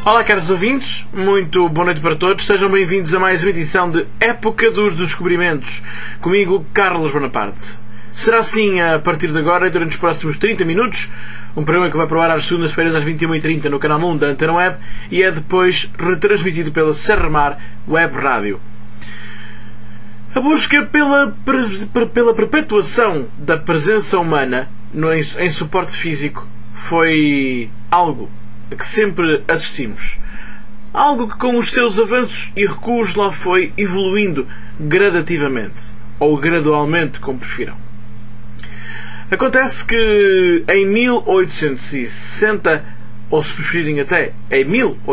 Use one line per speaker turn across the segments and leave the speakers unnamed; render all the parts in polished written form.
Olá, caros ouvintes, muito boa noite para todos. Sejam bem-vindos a mais uma edição de Época dos Descobrimentos. Comigo, Carlos Bonaparte. Será assim a partir de agora e durante os próximos 30 minutos, um programa que vai pro ar às segundas-feiras às 21h30 no canal Mundo da Antena Web e é depois retransmitido pela Serra Mar Web Rádio. A busca pela perpetuação da presença humana em suporte físico foi algo a que sempre assistimos. Algo que com os seus avanços e recuos lá foi evoluindo gradativamente, ou gradualmente, como prefiram. Acontece que em 1860, ou se preferirem até em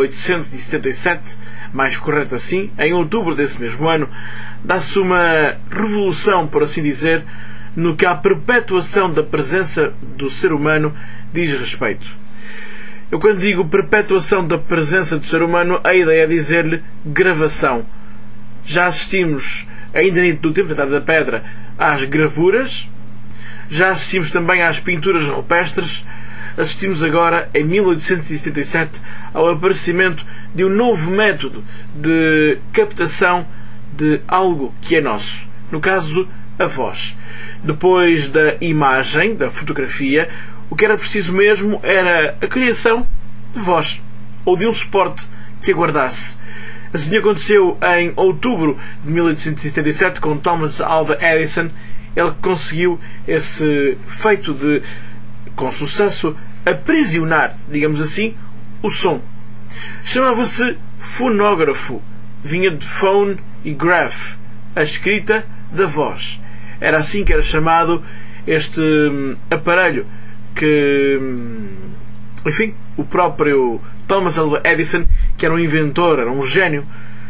1877, mais correto assim, em outubro desse mesmo ano, dá-se uma revolução, por assim dizer, no que à perpetuação da presença do ser humano diz respeito. Eu, quando digo perpetuação da presença do ser humano, a ideia é dizer-lhe gravação. Já assistimos, ainda no tempo da Idade da Pedra, às gravuras, já assistimos também às pinturas rupestres, assistimos agora, em 1877, ao aparecimento de um novo método de captação de algo que é nosso. No caso, a voz. Depois da imagem, da fotografia, o que era preciso mesmo era a criação de voz, ou de um suporte que aguardasse. Assim aconteceu em outubro de 1877 com Thomas Alva Edison. Ele conseguiu esse feito de, com sucesso, aprisionar, digamos assim, o som. Chamava-se fonógrafo. Vinha de phone e graph, a escrita da voz. Era assim que era chamado este aparelho que, enfim, o próprio Thomas Alva Edison, que era um inventor, era um gênio,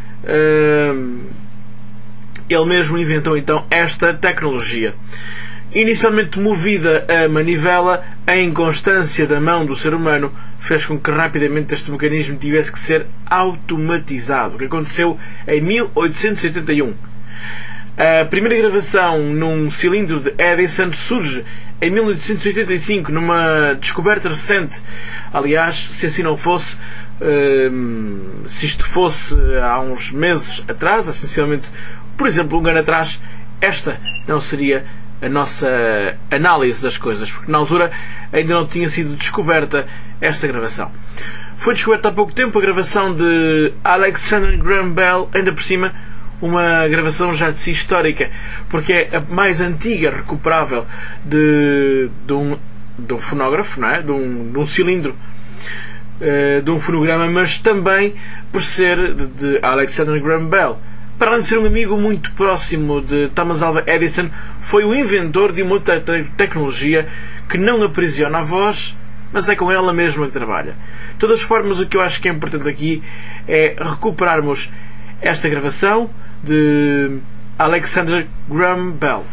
ele mesmo inventou então esta tecnologia. Inicialmente movida a manivela, a inconstância da mão do ser humano fez com que rapidamente este mecanismo tivesse que ser automatizado, o que aconteceu em 1881. A primeira gravação num cilindro de Edison surge em 1885, numa descoberta recente. Aliás, se assim não fosse, se isto fosse há uns meses atrás, essencialmente, por exemplo, um ano atrás, esta não seria a nossa análise das coisas, porque na altura ainda não tinha sido descoberta esta gravação. Foi descoberta há pouco tempo a gravação de Alexander Graham Bell, ainda por cima uma gravação já de si histórica, porque é a mais antiga recuperável de um fonógrafo, não é? de um cilindro, de um fonograma, mas também por ser de Alexander Graham Bell. Para além de ser um amigo muito próximo de Thomas Alva Edison, foi o inventor de uma outra tecnologia que não aprisiona a voz, mas é com ela mesma que trabalha. De todas as formas, o que eu acho que é importante aqui é recuperarmos esta gravação de Alexander Graham Bell.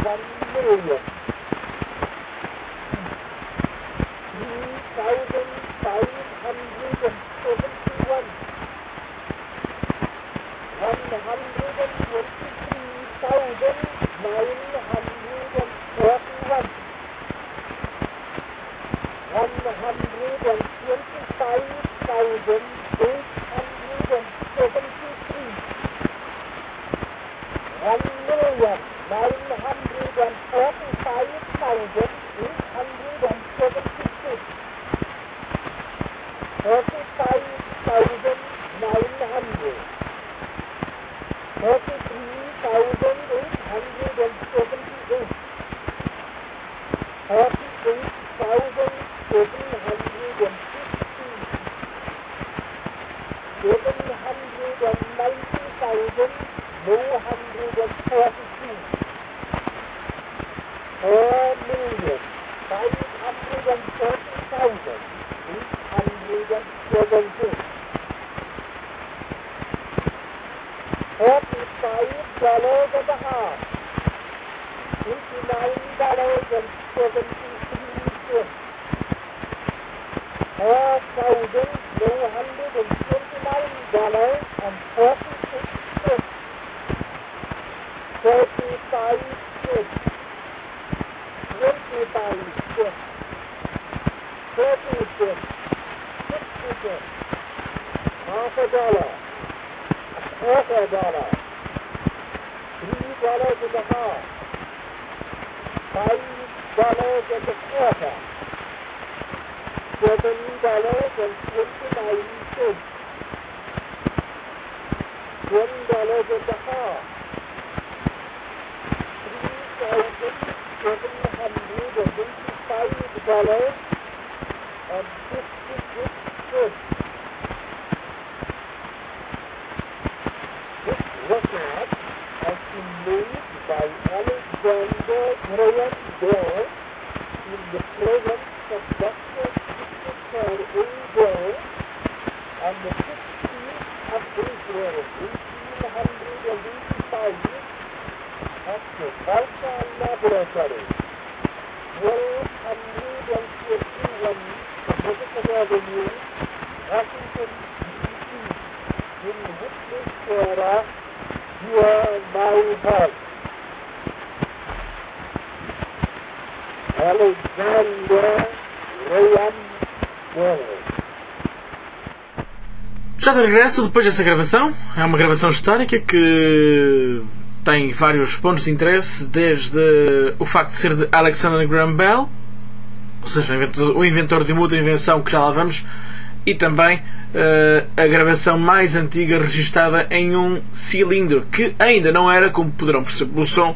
Já de regresso depois desta gravação. É uma gravação histórica que tem vários pontos de interesse, desde o facto de ser de Alexander Graham Bell, ou seja, o inventor de uma outra invenção que já lá vamos, e também a gravação mais antiga registada em um cilindro, que ainda não era, como poderão perceber pelo som,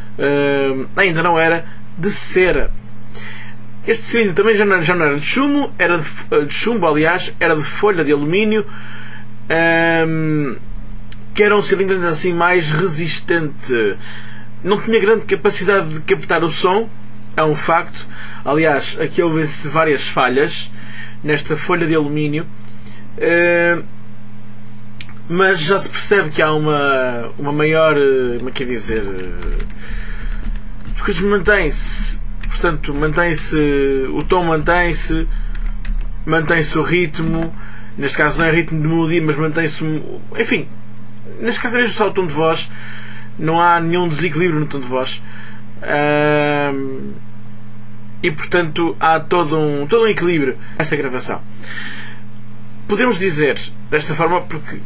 ainda não era de cera. Este cilindro também já não era de chumbo, aliás, era de folha de alumínio, que era um cilindro ainda assim mais resistente. Não tinha grande capacidade de captar o som, é um facto. Aliás, aqui houve-se várias falhas nesta folha de alumínio, mas já se percebe que há uma maior, como é que é dizer, as coisas mantêm-se. Portanto, mantém-se o tom, mantém-se o ritmo. Neste caso não é ritmo de melodia, mas mantém-se, enfim, neste caso é mesmo só o tom de voz. Não há nenhum desequilíbrio no tom de voz, e portanto há todo um equilíbrio nesta gravação. Podemos dizer desta forma porque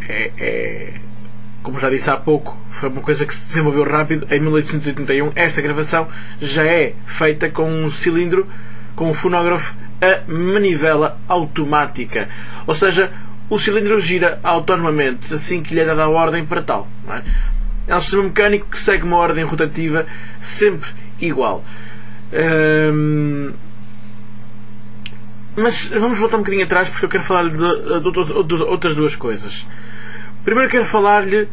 como já disse há pouco, foi uma coisa que se desenvolveu rápido. Em 1881 esta gravação já é feita com um cilindro, com um fonógrafo a manivela automática, ou seja, o cilindro gira autonomamente assim que lhe é dada a ordem para tal, não é? É um sistema mecânico que segue uma ordem rotativa sempre igual. Mas vamos voltar um bocadinho atrás, porque eu quero falar-lhe de outras duas coisas. Primeiro quero falar-lhe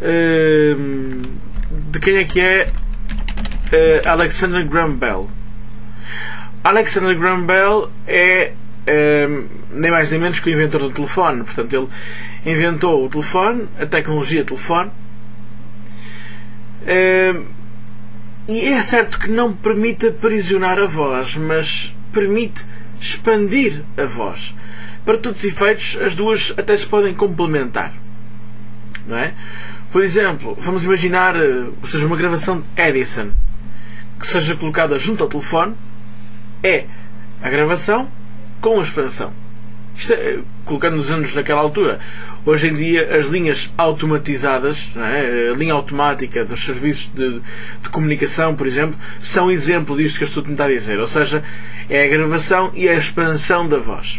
de quem é que é Alexander Graham Bell. Alexander Graham Bell é nem mais nem menos que o inventor do telefone. Portanto, ele inventou o telefone, a tecnologia telefone, E é certo que não permite aprisionar a voz, mas permite expandir a voz. Para todos os efeitos, as duas até se podem complementar. Não é? Por exemplo, vamos imaginar, ou seja, uma gravação de Edison que seja colocada junto ao telefone, é a gravação com a expansão. Isto é, colocando nos anos naquela altura. Hoje em dia as linhas automatizadas, não é? A linha automática dos serviços de comunicação, por exemplo, são exemplo disto que eu estou a tentar dizer. Ou seja, é a gravação e a expansão da voz.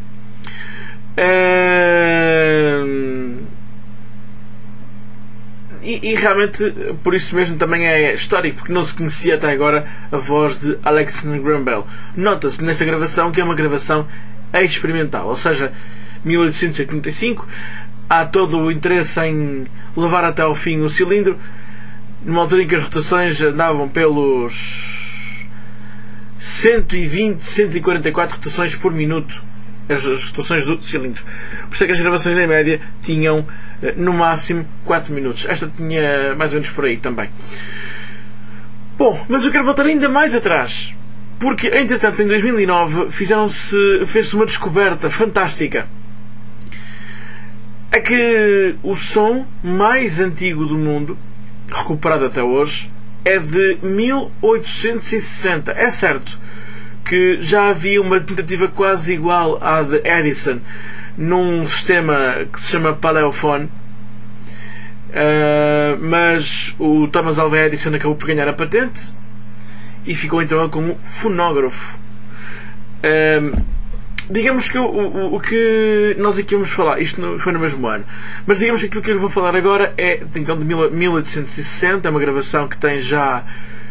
E realmente, por isso mesmo, também é histórico, porque não se conhecia até agora a voz de Alexander Graham Bell. Nota-se nesta gravação que é uma gravação experimental, ou seja, 1885, há todo o interesse em levar até ao fim o cilindro, numa altura em que as rotações andavam pelos 120, 144 rotações por minuto, as rotações do cilindro. Por isso é que as gravações em média tinham no máximo 4 minutos. Esta tinha mais ou menos por aí também. Bom, mas eu quero voltar ainda mais atrás, porque entretanto em 2009 fez-se uma descoberta fantástica. É que o som mais antigo do mundo, recuperado até hoje, é de 1860. É certo que já havia uma tentativa quase igual à de Edison num sistema que se chama Paleofone, mas o Thomas Alva Edison acabou por ganhar a patente e ficou então como fonógrafo. Digamos que o que nós aqui vamos falar, isto foi no mesmo ano, mas digamos que aquilo que eu vou falar agora é então de 1860, é uma gravação que tem já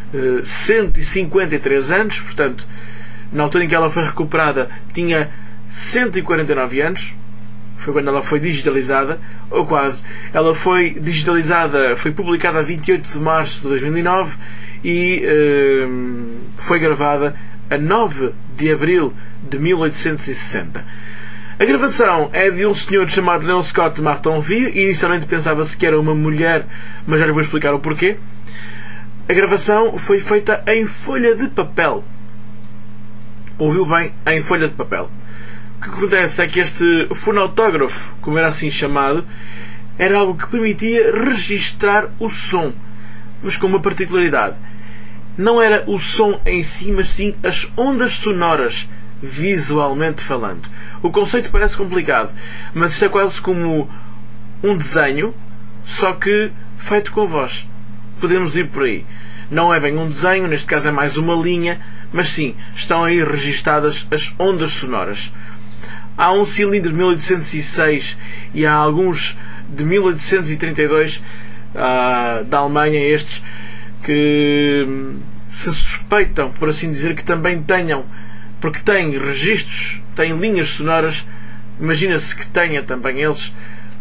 153 anos, portanto, na altura em que ela foi recuperada tinha 149 anos, foi quando ela foi digitalizada, ou quase. Ela foi digitalizada, foi publicada a 28 de março de 2009 e foi gravada a 9 de abril de 1860. A gravação é de um senhor chamado Leon Scott Martinville, e inicialmente pensava-se que era uma mulher, mas já lhe vou explicar o porquê. A gravação foi feita em folha de papel. Ouviu bem, em folha de papel. O que acontece é que este fonautógrafo, como era assim chamado, era algo que permitia registar o som, mas com uma particularidade. Não era o som em si, mas sim as ondas sonoras, visualmente falando. O conceito parece complicado, mas isto é quase como um desenho, só que feito com voz. Podemos ir por aí. Não é bem um desenho, neste caso é mais uma linha, mas sim, estão aí registadas as ondas sonoras. Há um cilindro de 1806 e há alguns de 1832 da Alemanha, estes que se suspeitam, por assim dizer, que também tenham, porque têm registros, têm linhas sonoras, imagina-se que tenha também eles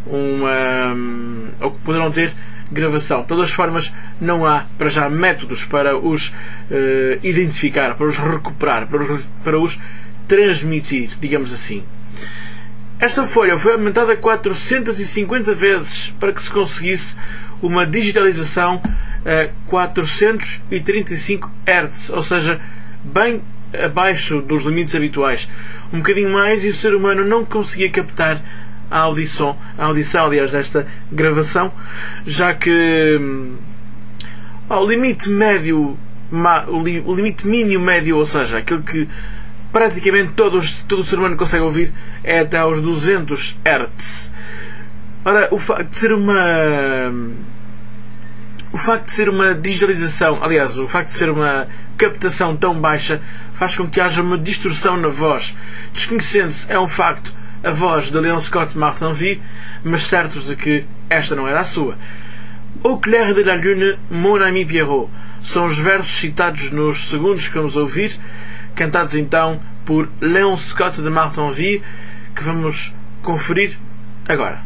ou que poderão ter gravação. De todas as formas, não há para já métodos para os identificar, para os recuperar, para os transmitir, digamos assim. Esta folha foi aumentada 450 vezes para que se conseguisse uma digitalização a 435 Hz, ou seja, bem abaixo dos limites habituais. Um bocadinho mais e o ser humano não conseguia captar a audição, aliás, desta gravação, já que o limite médio, o limite mínimo médio, ou seja, aquilo que praticamente todo o ser humano consegue ouvir, é até aos 200 Hz. Ora, o facto de ser uma digitalização, aliás, o facto de ser uma captação tão baixa, faz com que haja uma distorção na voz. Desconhecendo-se, é um facto, a voz de Leon Scott Martinville, mas certos de que esta não era a sua. Au clair de la lune, mon ami Pierrot, são os versos citados nos segundos que vamos ouvir, cantados então por Leon Scott de Martinville, que vamos conferir agora.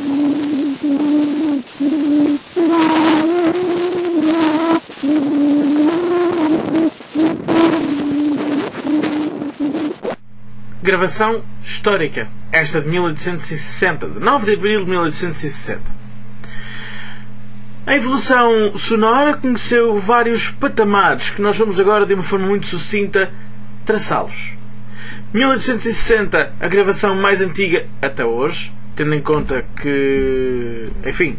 Gravação histórica, esta de 1860, de 9 de abril de 1860. A evolução sonora conheceu vários patamares que nós vamos agora, de uma forma muito sucinta, traçá-los. 1860, a gravação mais antiga até hoje, tendo em conta que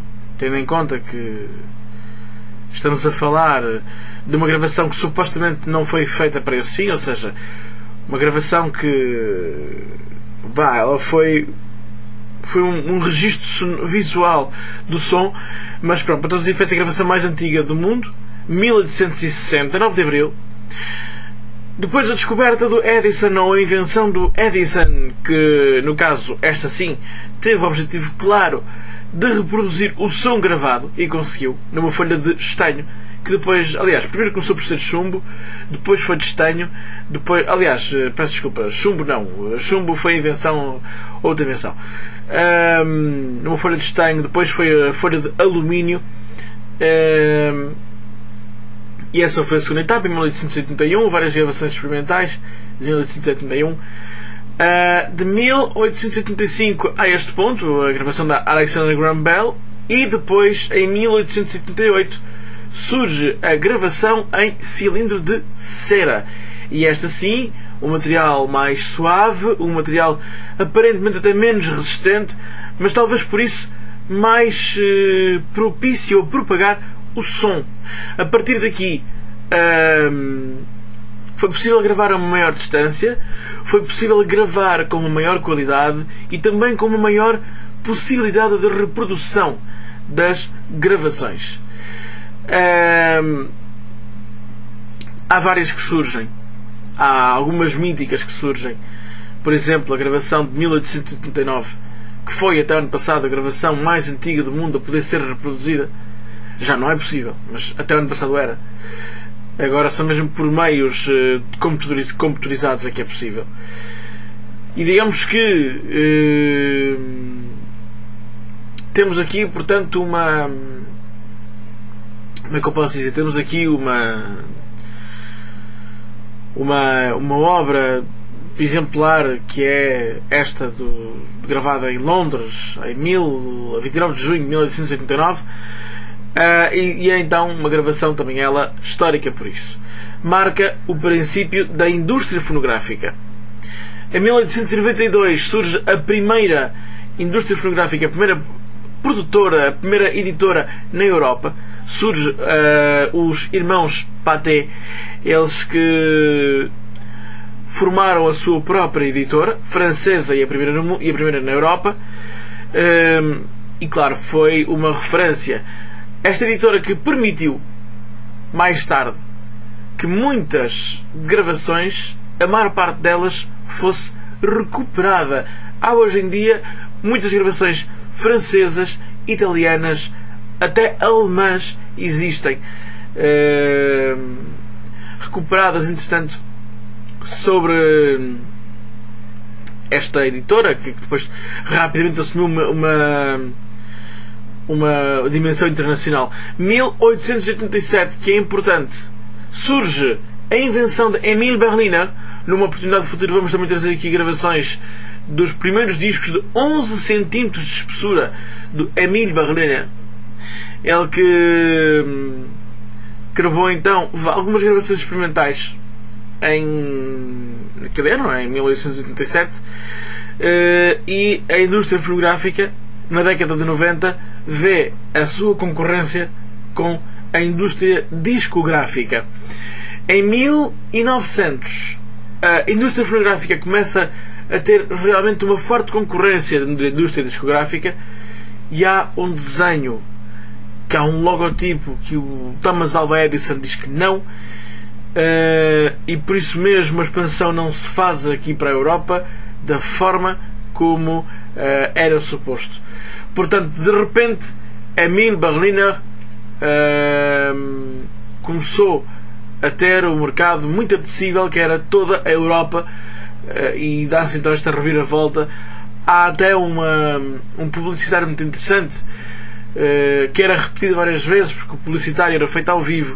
estamos a falar de uma gravação que supostamente não foi feita para esse fim, ou seja, uma gravação que ela foi um registro visual do som, mas pronto, para todos os efeitos, a gravação mais antiga do mundo, 1860, 9 de Abril. Depois da descoberta do Edison, ou a invenção do Edison, que no caso, esta sim, teve o objetivo claro de reproduzir o som gravado, e conseguiu, numa folha de estanho, que depois, aliás, primeiro começou por ser chumbo, depois foi de estanho, depois, aliás, peço desculpa, chumbo não, chumbo foi outra invenção. Numa folha de estanho, depois foi a folha de alumínio, e essa foi a segunda etapa, em 1881, várias gravações experimentais, de 1881. De 1885 a este ponto, a gravação da Alexander Graham Bell, e depois, em 1878, surge a gravação em cilindro de cera. E esta sim, um material mais suave, um material aparentemente até menos resistente, mas talvez por isso mais propício a propagar o som. A partir daqui foi possível gravar a uma maior distância, foi possível gravar com uma maior qualidade e também com uma maior possibilidade de reprodução das gravações. Há várias que surgem, há algumas míticas que surgem. Por exemplo, a gravação de 1889, que foi até ano passado a gravação mais antiga do mundo a poder ser reproduzida. Já não é possível, mas até o ano passado era. Agora só mesmo por meios computarizados é que é possível. E digamos que temos aqui, portanto, uma... Como é que eu posso dizer? Temos aqui uma obra exemplar, que é esta gravada em Londres a 29 de junho de 1889. E é então uma gravação também ela histórica por isso. Marca o princípio da indústria fonográfica. Em 1892 surge a primeira indústria fonográfica, a primeira produtora, a primeira editora na Europa. Surge os irmãos Pathé, eles que formaram a sua própria editora, francesa e a primeira na Europa. E claro, foi uma referência. Esta editora que permitiu, mais tarde, que muitas gravações, a maior parte delas, fosse recuperada. Há hoje em dia muitas gravações francesas, italianas, até alemãs existem, recuperadas, entretanto, sobre esta editora, que depois rapidamente assumiu uma dimensão internacional. 1887, que é importante, surge a invenção de Emile Berliner. Numa oportunidade futura vamos também trazer aqui gravações dos primeiros discos de 11 cm de espessura do Emile Berliner. Ele que gravou então algumas gravações experimentais em 1887, e a indústria fonográfica na década de 90 vê a sua concorrência com a indústria discográfica. Em 1900 a indústria fonográfica começa a ter realmente uma forte concorrência da indústria discográfica, e há um desenho, que há um logotipo que o Thomas Alva Edison diz que não, e por isso mesmo a expansão não se faz aqui para a Europa da forma como era suposto. Portanto, de repente, Emile Berliner começou a ter um mercado muito apetecível, que era toda a Europa, e dá-se então esta reviravolta. Há até um publicitário muito interessante, que era repetido várias vezes, porque o publicitário era feito ao vivo.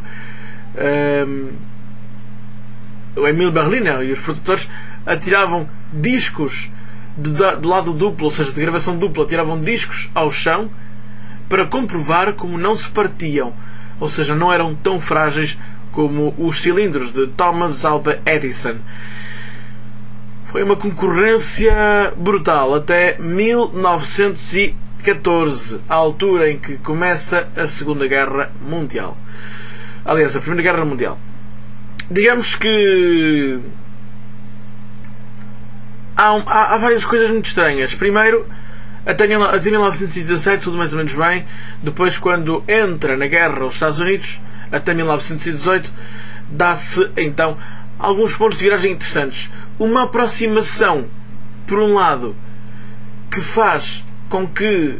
O Emile Berliner e os produtores atiravam discos de lado duplo, ou seja, de gravação dupla, atiravam discos ao chão para comprovar como não se partiam, ou seja, não eram tão frágeis como os cilindros de Thomas Alva Edison. Foi uma concorrência brutal até 1914, a altura em que começa a Segunda Guerra Mundial. Aliás, a Primeira Guerra Mundial. Digamos que há várias coisas muito estranhas. Primeiro, até 1917 tudo mais ou menos bem. Depois, quando entra na guerra os Estados Unidos, até 1918, dá-se então alguns pontos de viragem interessantes. Uma aproximação, por um lado, que faz com que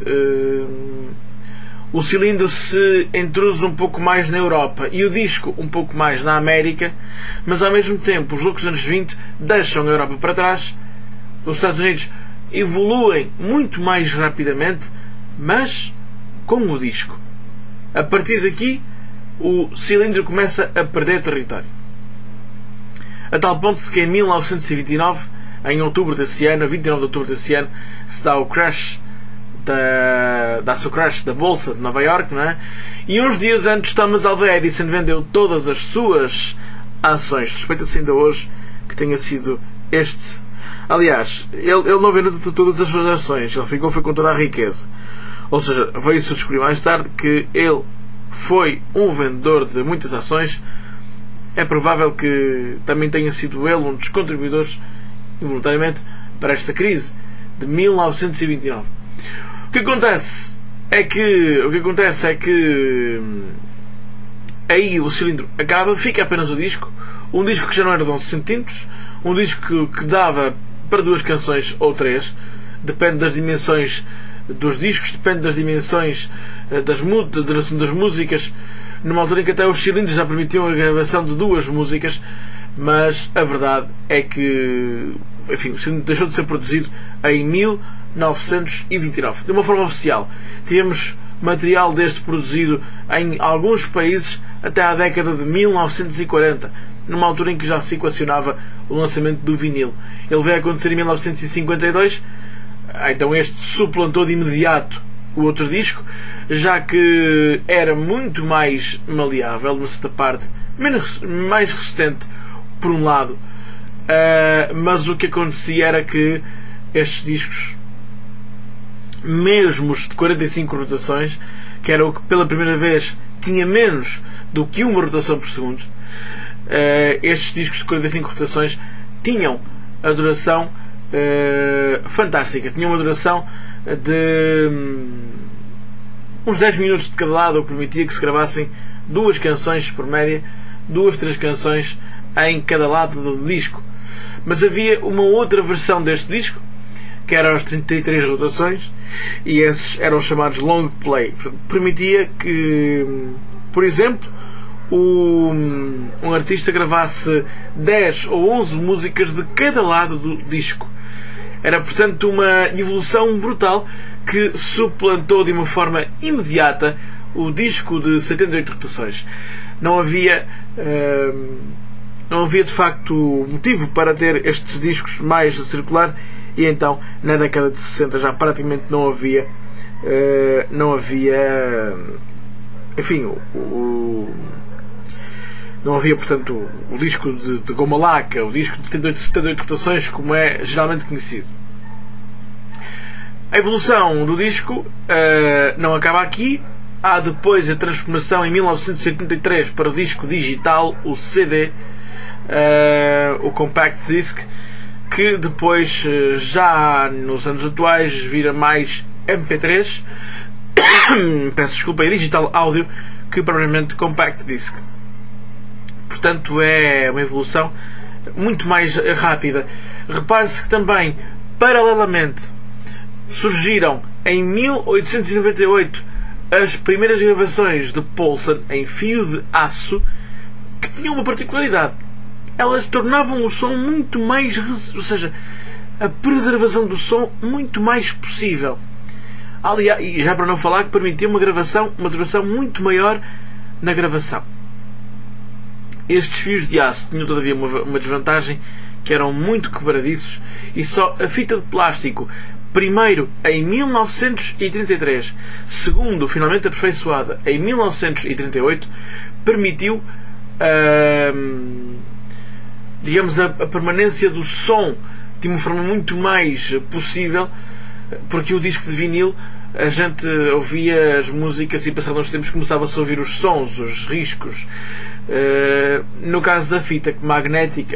o cilindro se intrusa um pouco mais na Europa e o disco um pouco mais na América, mas ao mesmo tempo os loucos anos 20 deixam a Europa para trás, os Estados Unidos evoluem muito mais rapidamente, mas com o disco. A partir daqui, o cilindro começa a perder território. A tal ponto que em 1929, em outubro desse ano, a 29 de outubro desse ano, se dá o crash dá-se o crash da Bolsa de Nova Iorque, não é? E uns dias antes, Thomas Alva Edison vendeu todas as suas ações. Suspeita-se ainda hoje que tenha sido este. Aliás, ele não vendeu todas as suas ações, ele foi com toda a riqueza. Ou seja, veio-se a descobrir mais tarde que ele foi um vendedor de muitas ações. É provável que também tenha sido ele um dos contribuidores, involuntariamente, para esta crise de 1929. O que acontece é que aí o cilindro acaba, fica apenas o disco, um disco que já não era de 11 centímetros, um disco que dava para 2 canções ou 3, depende das dimensões dos discos, depende das dimensões das músicas, numa altura em que até os cilindros já permitiam a gravação de 2 músicas, mas a verdade é que, enfim, o cilindro deixou de ser produzido em 1929, de uma forma oficial. Tivemos material deste produzido em alguns países até à década de 1940, numa altura em que já se equacionava o lançamento do vinil. Ele veio a acontecer em 1952, então este suplantou de imediato o outro disco, já que era muito mais maleável, numa certa parte, mais resistente, por um lado, mas o que acontecia era que estes discos, mesmo os de 45 rotações, que era o que pela primeira vez tinha menos do que uma rotação por segundo, estes discos de 45 rotações tinham a duração fantástica, tinham uma duração de uns 10 minutos de cada lado, o que permitia que se gravassem 2 canções por média, 2, 3 canções em cada lado do disco. Mas havia uma outra versão deste disco, que era aos 33 rotações, e esses eram os chamados long play. Permitia que, por exemplo, um artista gravasse 10 ou 11 músicas de cada lado do disco. Era, portanto, uma evolução brutal que suplantou de uma forma imediata o disco de 78 rotações. Não havia de facto motivo para ter estes discos mais a circular, e então na década de 60 já praticamente não havia enfim, não havia, portanto, o disco de goma laca, o disco de 78 rotações, como é geralmente conhecido. A evolução do disco não acaba aqui. Há depois a transformação em 1983 para o disco digital, o CD, o Compact Disc, que depois, já nos anos atuais, vira mais MP3, peço desculpa, é Digital Audio, que propriamente Compact Disc. Portanto, é uma evolução muito mais rápida. Repare-se que também, paralelamente, surgiram em 1898 as primeiras gravações de Poulsen em fio de aço, que tinham uma particularidade. Elas tornavam o som muito mais, ou seja, a preservação do som muito mais possível. Aliás, e já para não falar que permitia uma duração muito maior na gravação. Estes fios de aço tinham todavia uma desvantagem, que eram muito quebradiços, e só a fita de plástico primeiro em 1933, segundo, finalmente aperfeiçoada em 1938, permitiu digamos, a permanência do som de uma forma muito mais possível, porque o disco de vinil a gente ouvia as músicas e passados uns tempos começava-se a ouvir os sons, os riscos. No caso da fita magnética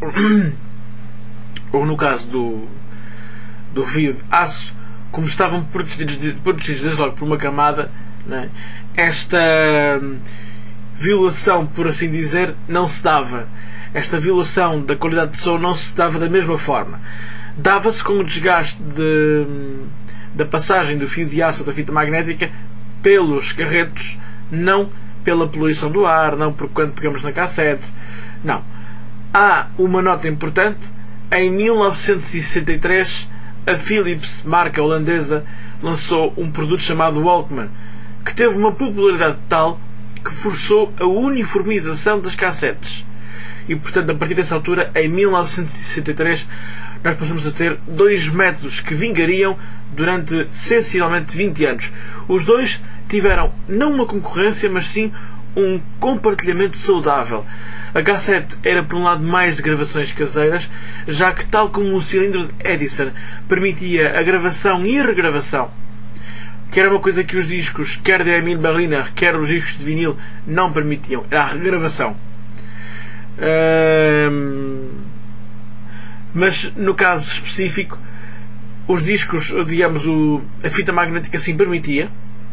ou no caso do fio de aço, como estavam protegidos desde logo por uma camada, né, esta violação, por assim dizer, não se dava. Esta violação da qualidade de som não se dava da mesma forma. Dava-se com o desgaste da passagem do fio de aço ou da fita magnética pelos carretos, não pela poluição do ar, não por quando pegamos na cassete. Não. Há uma nota importante. Em 1963, a Philips, marca holandesa, lançou um produto chamado Walkman, que teve uma popularidade tal que forçou a uniformização das cassetes. E, portanto, a partir dessa altura, em 1963, nós passamos a ter dois métodos que vingariam durante sensivelmente 20 anos. Os dois tiveram não uma concorrência, mas sim um compartilhamento saudável. A cassete era, por um lado, mais de gravações caseiras, já que, tal como o cilindro de Edison permitia a gravação e a regravação, que era uma coisa que os discos, quer de Emil Berliner, quer os discos de vinil, não permitiam, era a regravação. Mas no caso específico, os discos, digamos, a fita magnética sim permitia,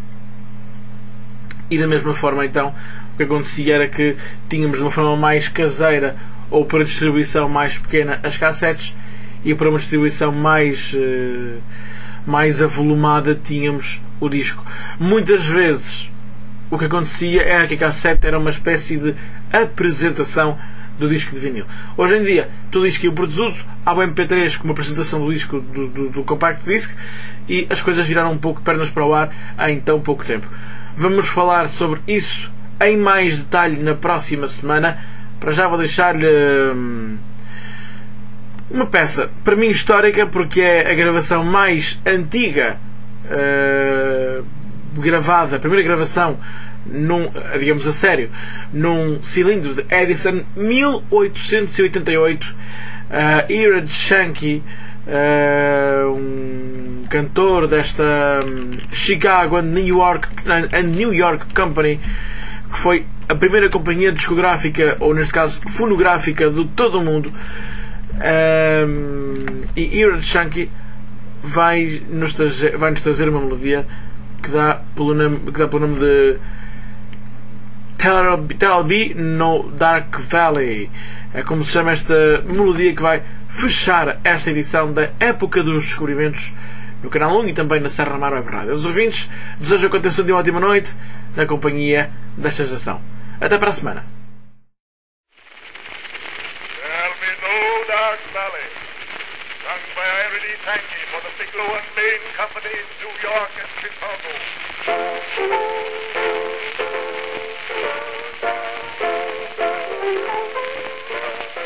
e da mesma forma então o que acontecia era que tínhamos de uma forma mais caseira ou para distribuição mais pequena as cassetes, e para uma distribuição mais avolumada tínhamos o disco. Muitas vezes o que acontecia era que a cassete era uma espécie de apresentação do disco de vinil. Hoje em dia, todo disco que eu produzo, há o MP3 como apresentação do disco do Compact Disc, e as coisas viraram um pouco pernas para o ar em tão pouco tempo. Vamos falar sobre isso em mais detalhe na próxima semana. Para já vou deixar-lhe uma peça, para mim histórica, porque é a gravação mais antiga gravada, a primeira gravação digamos a sério, num cilindro de Edison, 1888. Irad Shanky, um cantor desta Chicago and New York Company, que foi a primeira companhia discográfica, ou neste caso fonográfica, de todo o mundo. E Irad Shanky vai-nos trazer uma melodia que dá pelo nome de There'll Be No Dark Valley. É como se chama esta melodia que vai fechar esta edição da Época dos Descobrimentos no Canal 1 e também na Serra Mar Web Rádio. Aos ouvintes, desejo a continuação de uma ótima noite na companhia desta estação. Até para a semana.
There'll be no dark valley, sung by Irene Sankey for the Bigelow and Bain Company in New York and Chicago.